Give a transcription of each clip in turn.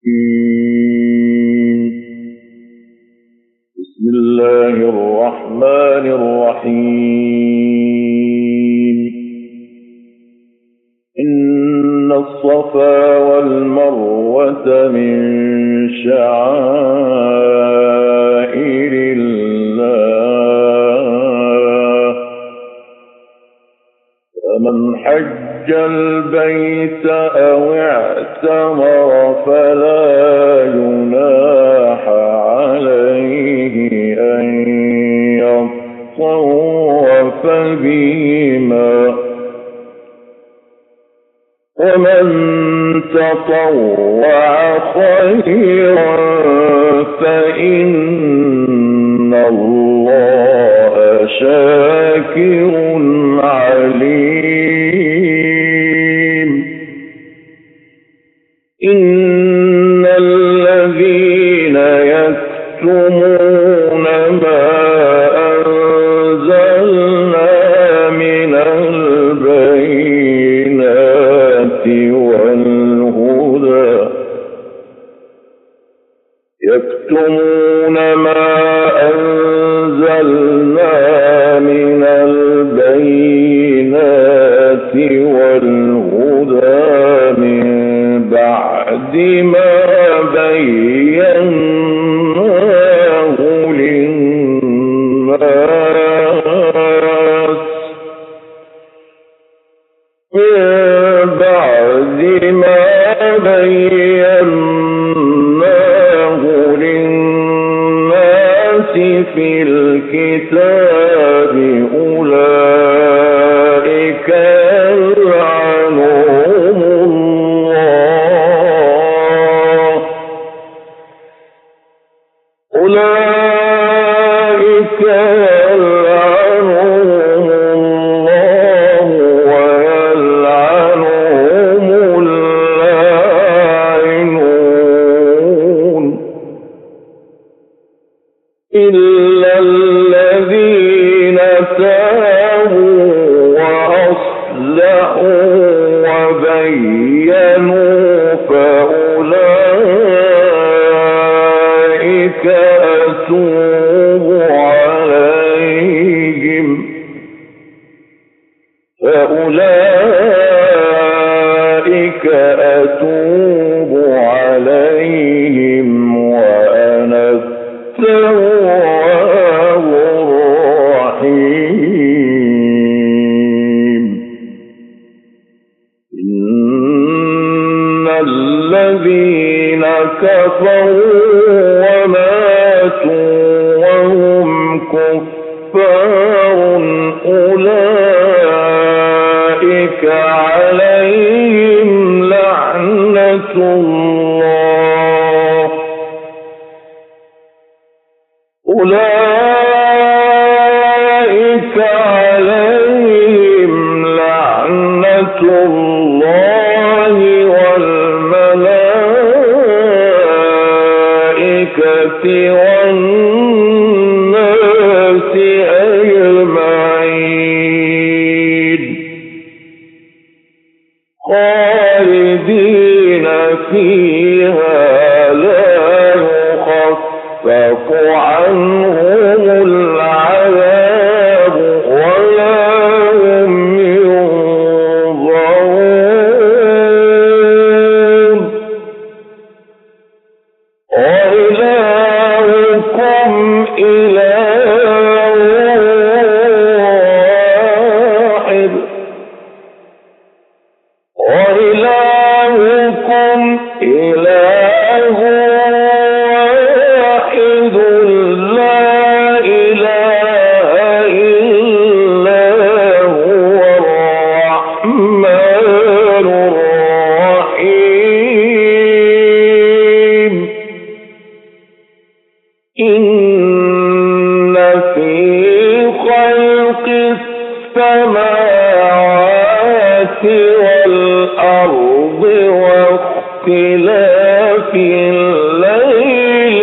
بسم الله الرحمن الرحيم إن الصفا والمروة من شعائر الله فمن حج البيت أو اعتمر فلا جناح عليه أن يطوف بهما ومن تطوع خيرا فإن الله شاكر عليم إن الذين يكتمون ما أنزلنا من البينات والهدى من بعد ما بيناه للناس في الكتاب أولئك يلعنهم الله ويلعنهم اللاعنون إلا الذين تابوا وأصلحوا وبينوا فأولئك أتوب عليهم وأنا التواب الرحيم إن الذين كفروا وماتوا وهم كفار أولئك عليهم لعنة الله والملائكة والناس أجمعين خالدين فيها لا يخفف عنهم العذاب ولا هم ينظرون وإلهكم إله واحد لا إله إلا هو الرحمن الرحيم إن في خلق السماوات والأرض واختلاف الليل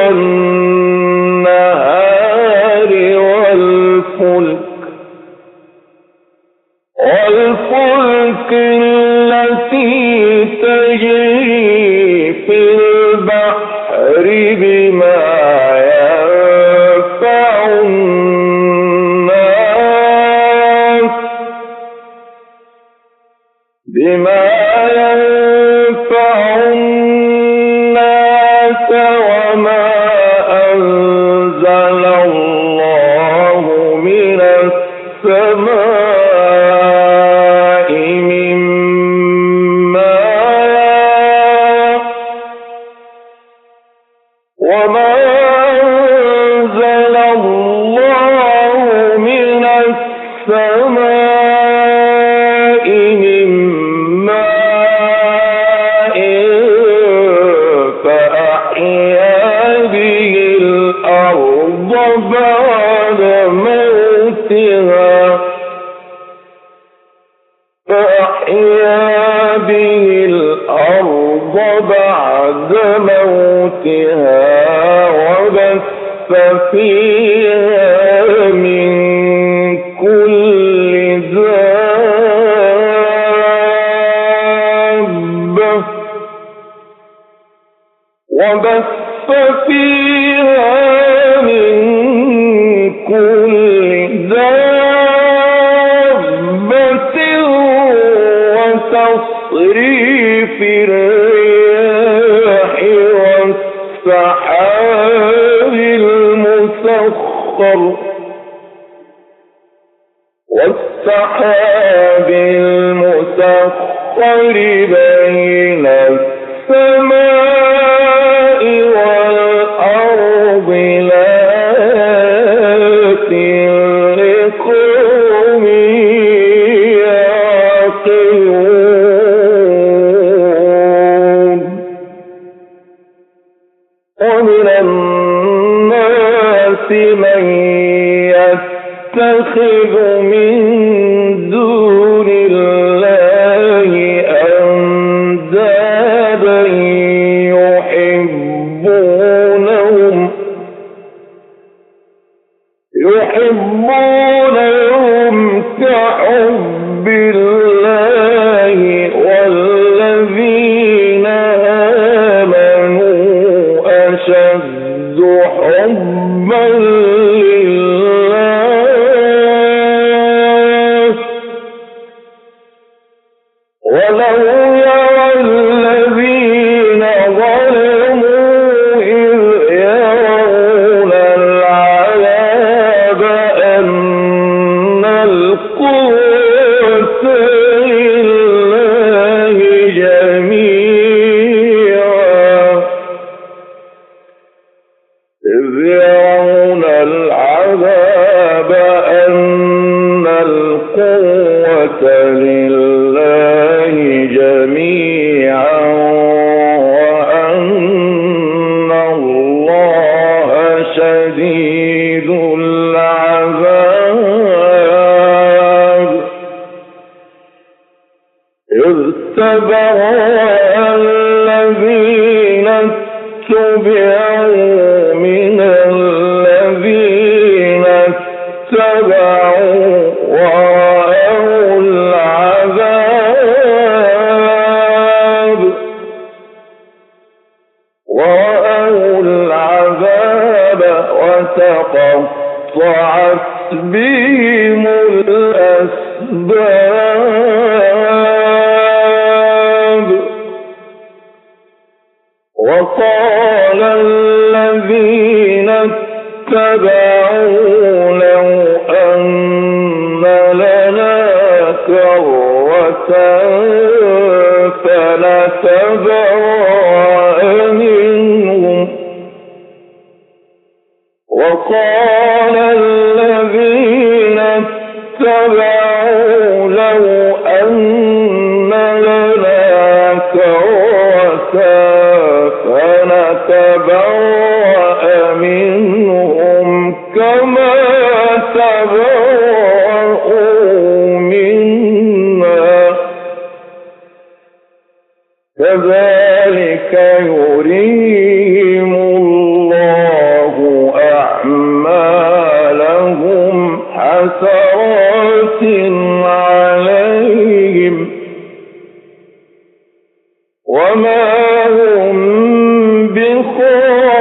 والنهار والفلك التي تجري في بما ينفع الناس وما أنزل الله من السماء من ماء فأحيا به الأرض بعد موتها وبث فيها من كل دابة وتصريف الرياح والسحاب المسخر بين السماء والأرض لآيات لقوم يعقلون ومن الناس من يتخذ من دون الله أندادا يحبونهم كحب الله والذين آمنوا أشد حبا لله ولو يرى الذين ظلموا إذ يرون العذاب أن القوة لله جميعا إذ يرون العذاب أن القوة لله جميعا وأن الله شديد العذاب إذ تبرأ الذين اتبعوا من الذين اتبعوا ورأوا العذاب وتقطعت بهم الأسباب وقال الذين اتبعوا لو أن لنا كرة فنتبرأ منهم وقال الذين اتبعوا لو أن لنا كرة فنتبرأ منهم كما تبرأوا منا كذلك يريهم الله أعمالهم حسرات عليهم وما هم بخارجين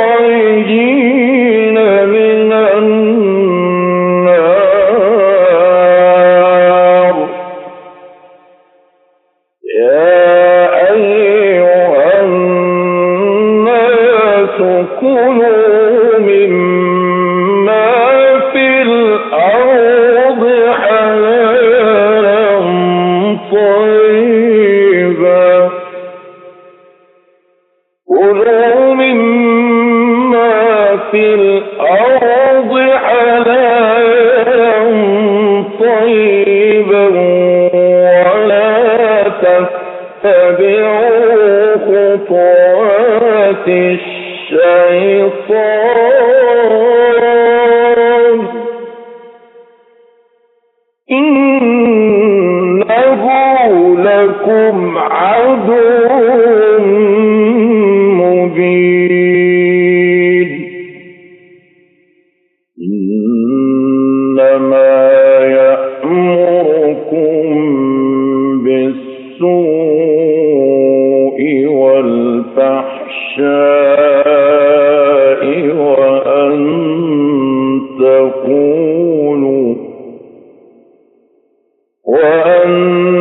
كلوا مما في الأرض حلالا طيبا ولا تتبعوا خطوات الشيطان إنه لكم عدو مبين إنما يأمركم بالسوء والفحشاء وأن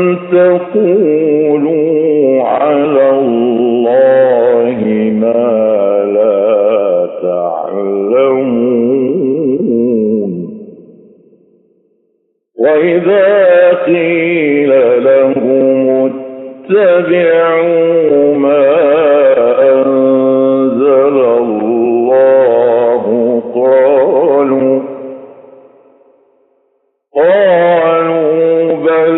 تقولوا على الله ما لا تعلمون وإذا قيل لهم اتبعوا ما أنزل الله قالوا بل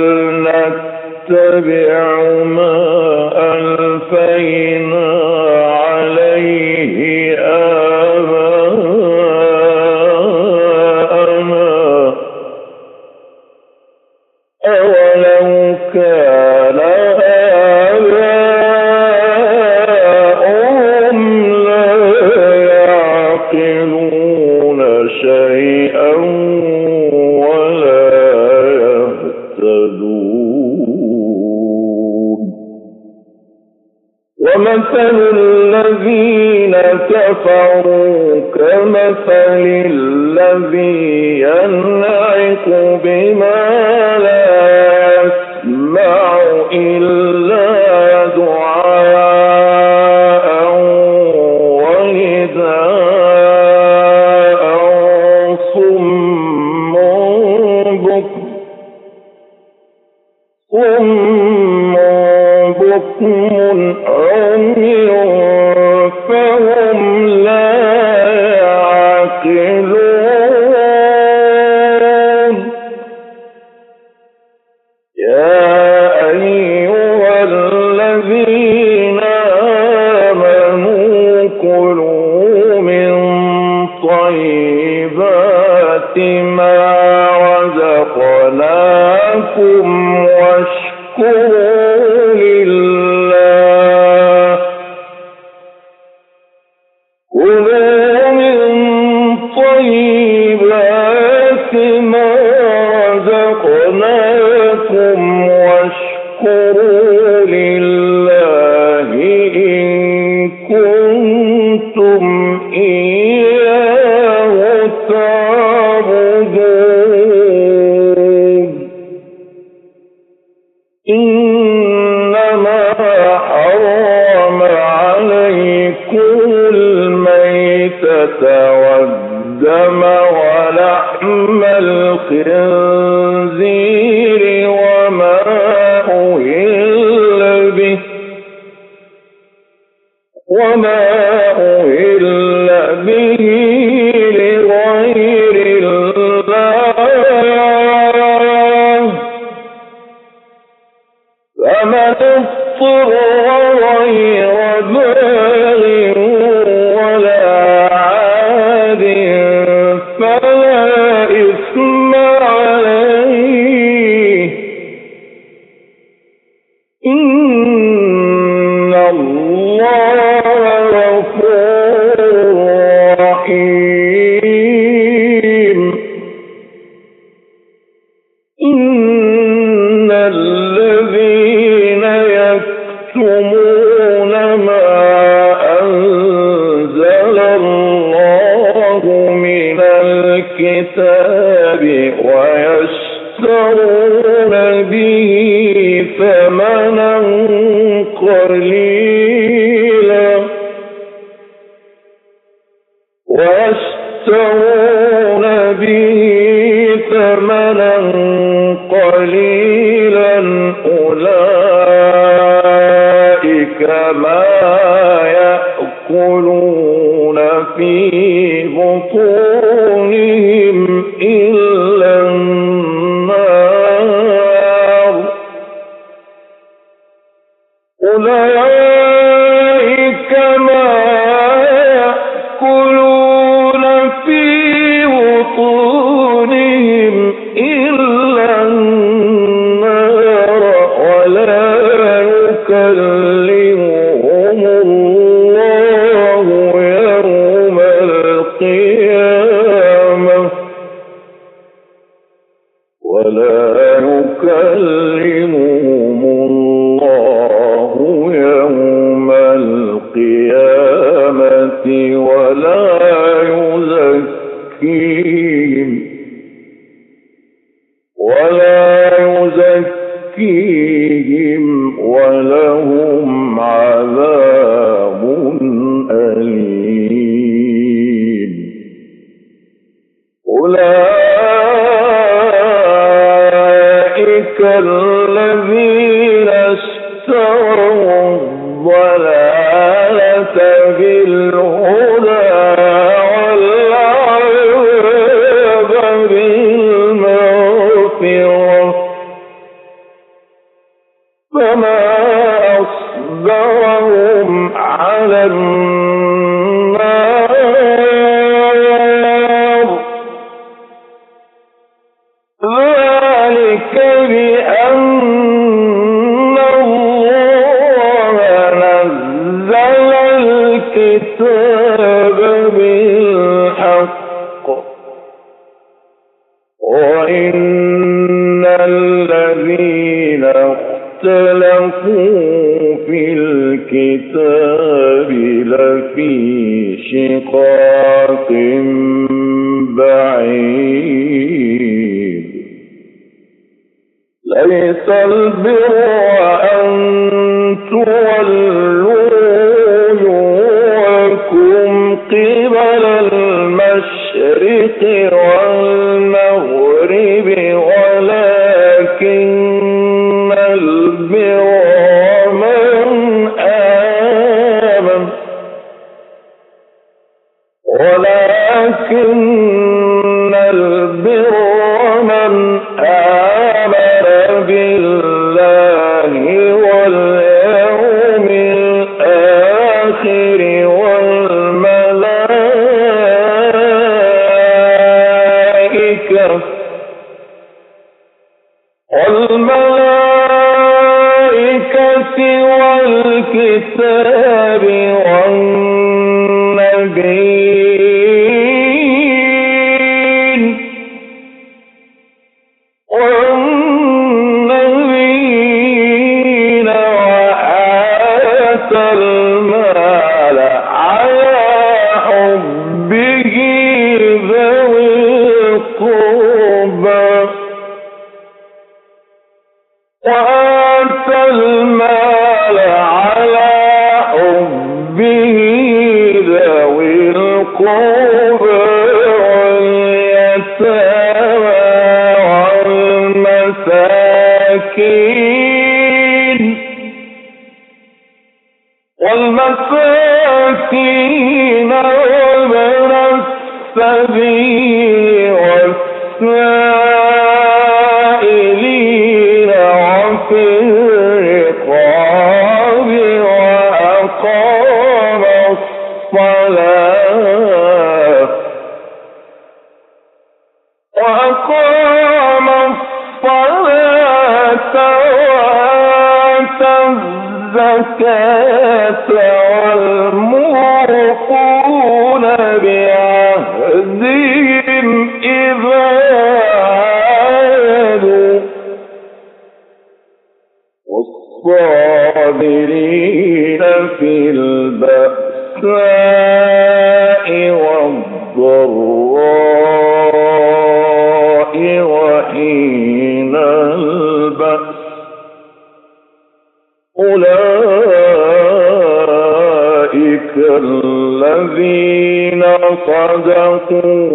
نتبع ما ألفينا عليه آباءنا أولو كان آباؤهم لا يعقلون شيئا ولا يهتدون ومثل الذين كفروا كمثل الذي ينعق بما لا يسمع إلا دعاء ونداء صم بكم عمي فهم لا يعقلون يا أيها الذين آمنوا كلوا من طيبات ما رزقناكم واشكروا لله كلوا من طيبات ما رزقناكم واشكروا لله إن كنتم إياه تعبدون إنما حرم عليكم الميتة والدم ولحم الخنزير وما أهل به لغير الله فمن اضطر غير باغ ولا عاد فلا إثم عليه إن الله غفور رحيم إن الذين يكتمون ما أنزل الله من الكتاب ويشترون به ثمنا قليلا أولئك ما يأكلون في بطونهم إلا النار أولئك ما يأكلون في بطونهم إلا النار ولا يكلمهم الله يوم القيامة ولا يزكيهم ولهم عذاب أليم أولئك الذين اشتروا الضلالة بالهدى والعذاب بالمغفرة فما أصبرهم على النار ذلك بأن الله نزل الكتاب بالحق وإن الذين اختلفوا في الكتاب لفي شقاق بعيد ليس البر أن تولوا وجوهكم قبل المشرق والمغرب ولكن البر من آمن بالله واليوم الآخر والملائكة والكتاب والنبيين وآتى المال على حبه ذوي القربى وآتى المال على حبه ذوي القربى والمساكين وابن السبيل والسائلين وفي الرقاب وأقام الصلاة وآتى الزكاة والموفون بعهدهم إذا عاهدوا والصابرين في البأساء والضراء وحين البأس أولئك الذين صدقوا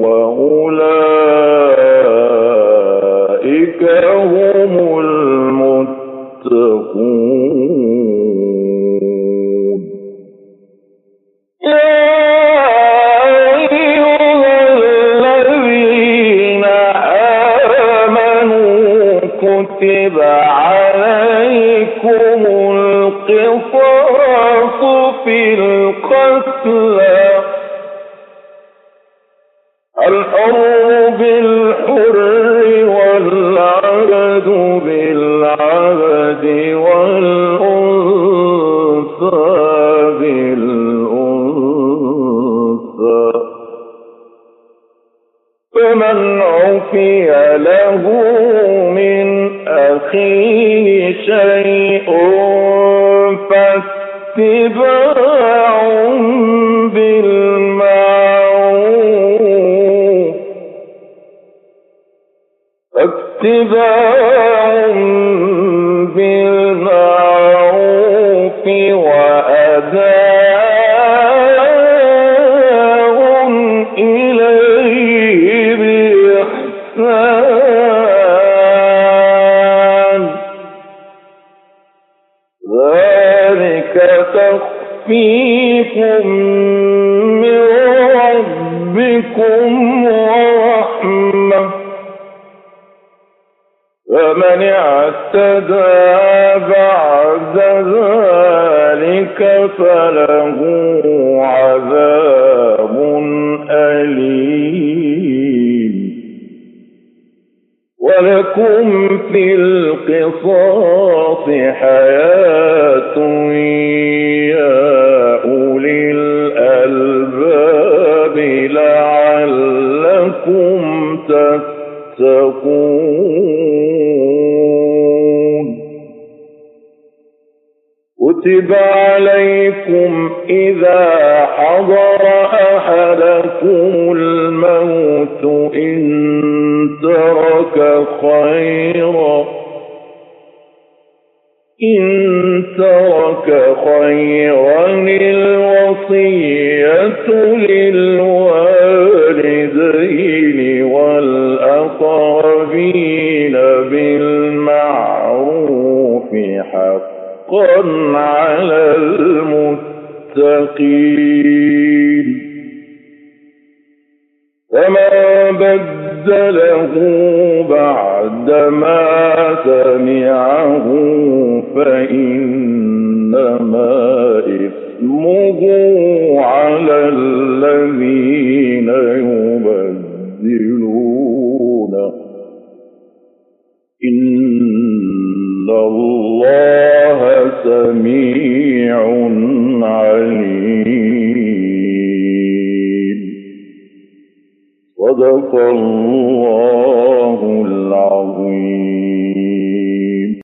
وأولئك هم المتقون. كتب عليكم القصاص في القتلى الحر بالحر والعبد بالعبد والأنثى بالأنثى فمن عفي له من أخيه شيء فاتباع بالمعروف وأداء إليه بإحسان ذلك تخفيف من ربكم ورحمة فمن اعتدى بعد ذلك فله عذاب أليم ولكم في القصاص حياة يا أولي الألباب لعلكم تتقون كتب عليكم إذا حضر أحدكم الموت إن ترك خيرا الوصية للوالدين والأقربين بالمعروف حقا على المتقين فمن بدله بعدما سمعه فإنما إثمه على الذين يبدلونه إن الله سميع عليم صدق الله العظيم.